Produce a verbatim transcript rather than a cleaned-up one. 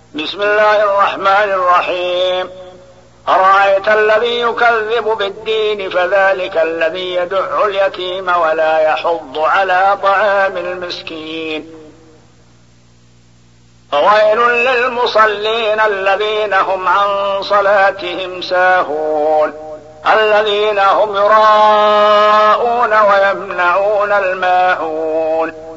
بسم الله الرحمن الرحيم. أرأيت الذي يكذب بالدين فذلك الذي يدع اليتيم ولا يحض على طعام المسكين. فويل للمصلين الذين هم عن صلاتهم ساهون الذين هم يراءون ويمنعون الماعون